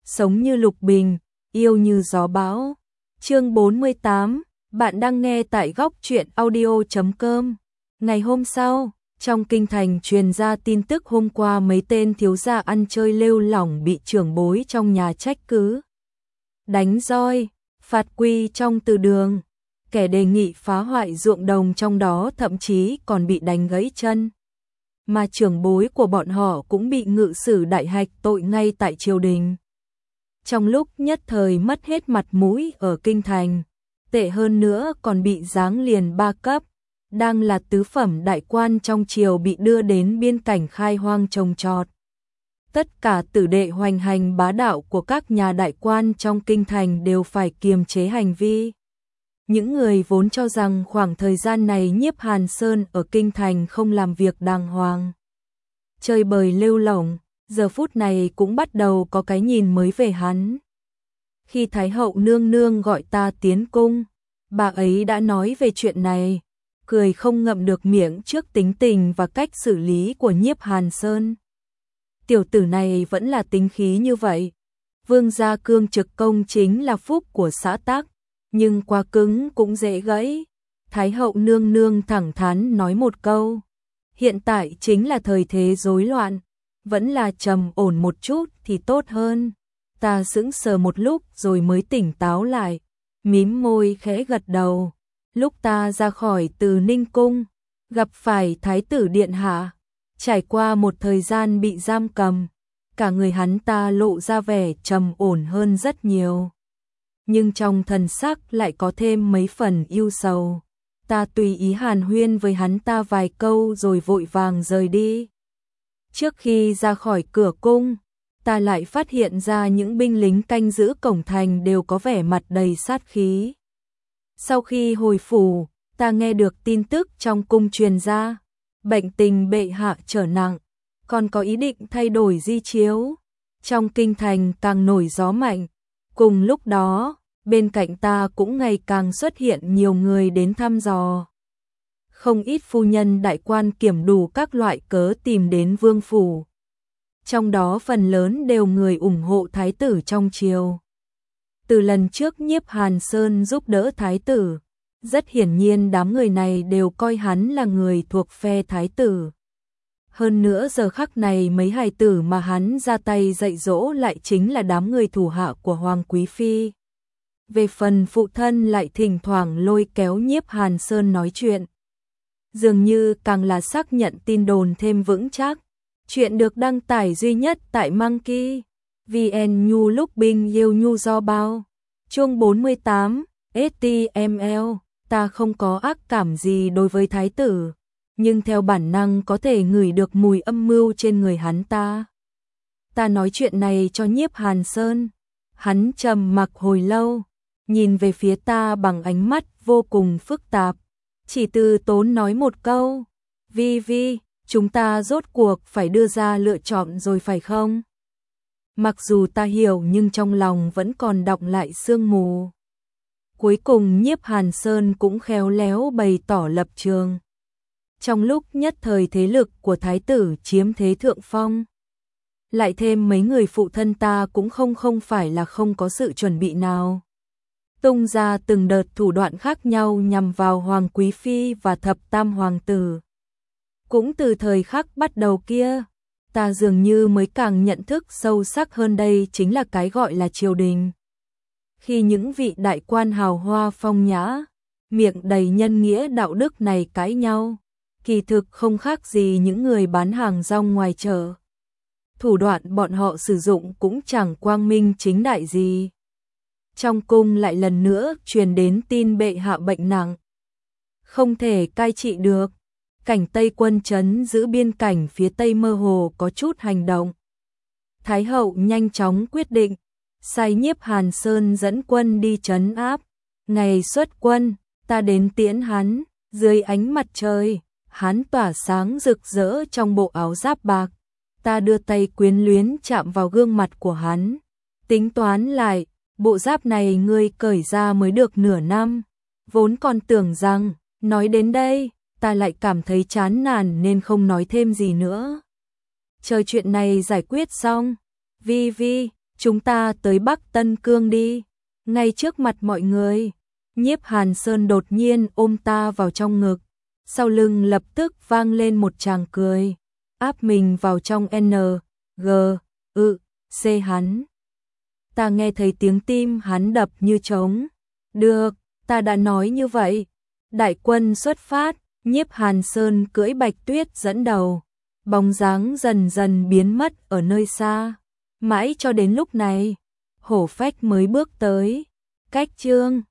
sống như lục bình, yêu như gió bão. Chương 48, bạn đang nghe tại góc truyện audio.com. Ngày hôm sau, trong kinh thành truyền ra tin tức hôm qua mấy tên thiếu gia ăn chơi lêu lỏng bị trưởng bối trong nhà trách cứ. Đánh roi, phạt quy trong từ đường, kẻ đề nghị phá hoại ruộng đồng trong đó thậm chí còn bị đánh gãy chân. Mà trưởng bối của bọn họ cũng bị ngự sử đại hạch tội ngay tại triều đình. Trong lúc nhất thời mất hết mặt mũi ở kinh thành, tệ hơn nữa còn bị giáng liền 3 cấp, đang là tứ phẩm đại quan trong triều bị đưa đến biên cảnh khai hoang trồng trọt. Tất cả tử đệ hoành hành bá đạo của các nhà đại quan trong kinh thành đều phải kiềm chế hành vi. Những người vốn cho rằng khoảng thời gian này Nhiếp Hàn Sơn ở kinh thành không làm việc đàng hoàng, chơi bời lêu lỏng, giờ phút này cũng bắt đầu có cái nhìn mới về hắn. Khi Thái hậu nương nương gọi ta tiến cung, bà ấy đã nói về chuyện này, cười không ngậm được miệng trước tính tình và cách xử lý của Nhiếp Hàn Sơn. Tiểu tử này vẫn là tính khí như vậy. Vương gia cương trực công chính là phúc của xã tắc, nhưng quá cứng cũng dễ gãy. Thái hậu nương nương thẳng thắn nói một câu, hiện tại chính là thời thế rối loạn, vẫn là trầm ổn một chút thì tốt hơn. Ta sững sờ một lúc rồi mới tỉnh táo lại, mím môi khẽ gật đầu. Lúc ta ra khỏi Từ Ninh cung, gặp phải Thái tử điện hạ, trải qua một thời gian bị giam cầm, cả người hắn ta lộ ra vẻ trầm ổn hơn rất nhiều. Nhưng trong thần sắc lại có thêm mấy phần ưu sầu. Ta tùy ý hàn huyên với hắn ta vài câu rồi vội vàng rời đi. Trước khi ra khỏi cửa cung, ta lại phát hiện ra những binh lính canh giữ cổng thành đều có vẻ mặt đầy sát khí. Sau khi hồi phủ, ta nghe được tin tức trong cung truyền ra, bệnh tình bệ hạ trở nặng, còn có ý định thay đổi di chiếu. Trong kinh thành càng nổi gió mạnh. Cùng lúc đó, bên cạnh ta cũng ngày càng xuất hiện nhiều người đến thăm dò. Không ít phu nhân đại quan kiểm đủ các loại cớ tìm đến vương phủ. Trong đó phần lớn đều người ủng hộ thái tử trong triều. Từ lần trước Nhiếp Hàn Sơn giúp đỡ thái tử, rất hiển nhiên đám người này đều coi hắn là người thuộc phe thái tử. Hơn nữa giờ khắc này mấy hài tử mà hắn ra tay dạy dỗ lại chính là đám người thủ hạ của Hoàng Quý Phi. Về phần phụ thân lại thỉnh thoảng lôi kéo Nhiếp Hàn Sơn nói chuyện. Dường như càng là xác nhận tin đồn thêm vững chắc. Chuyện được đăng tải duy nhất tại Monkey VN Nhu lúc binh yêu nhu do bao. Chương 48, HTML. Ta không có ác cảm gì đối với thái tử, nhưng theo bản năng có thể ngửi được mùi âm mưu trên người hắn ta. Ta nói chuyện này cho Nhiếp Hàn Sơn. Hắn trầm mặc hồi lâu, nhìn về phía ta bằng ánh mắt vô cùng phức tạp. Chỉ từ tốn nói một câu, Vi Vi, chúng ta rốt cuộc phải đưa ra lựa chọn rồi phải không? Mặc dù ta hiểu nhưng trong lòng vẫn còn đọng lại sương mù. Cuối cùng Nhiếp Hàn Sơn cũng khéo léo bày tỏ lập trường. Trong lúc nhất thời thế lực của thái tử chiếm thế thượng phong, lại thêm mấy người phụ thân ta cũng không phải là không có sự chuẩn bị nào. Tung ra từng đợt thủ đoạn khác nhau nhằm vào Hoàng Quý Phi và thập tam hoàng tử. Cũng từ thời khắc bắt đầu kia, ta dường như mới càng nhận thức sâu sắc hơn đây chính là cái gọi là triều đình. Khi những vị đại quan hào hoa phong nhã, miệng đầy nhân nghĩa đạo đức này cãi nhau, kỳ thực không khác gì những người bán hàng rong ngoài chợ. Thủ đoạn bọn họ sử dụng cũng chẳng quang minh chính đại gì. Trong cung lại lần nữa truyền đến tin bệ hạ bệnh nặng, không thể cai trị được. Cảnh Tây quân trấn giữ biên cảnh phía Tây mơ hồ có chút hành động. Thái hậu nhanh chóng quyết định, sai Nhiếp Hàn Sơn dẫn quân đi trấn áp. Ngày xuất quân, ta đến tiễn hắn. Dưới ánh mặt trời, hắn tỏa sáng rực rỡ trong bộ áo giáp bạc. Ta đưa tay quyến luyến chạm vào gương mặt của hắn. Tính toán lại, bộ giáp này ngươi cởi ra mới được nửa năm. Vốn còn tưởng rằng, nói đến đây, ta lại cảm thấy chán nản nên không nói thêm gì nữa. Chờ chuyện này giải quyết xong, Vi Vi, chúng ta tới Bắc Tân Cương đi, ngay trước mặt mọi người. Nhiếp Hàn Sơn đột nhiên ôm ta vào trong ngực, sau lưng lập tức vang lên một tràng cười, áp mình vào trong G, C hắn. Ta nghe thấy tiếng tim hắn đập như trống. Được, ta đã nói như vậy. Đại quân xuất phát, Nhiếp Hàn Sơn cưỡi Bạch Tuyết dẫn đầu, bóng dáng dần dần biến mất ở nơi xa. Mãi cho đến lúc này, Hổ Phách mới bước tới. Cách Chương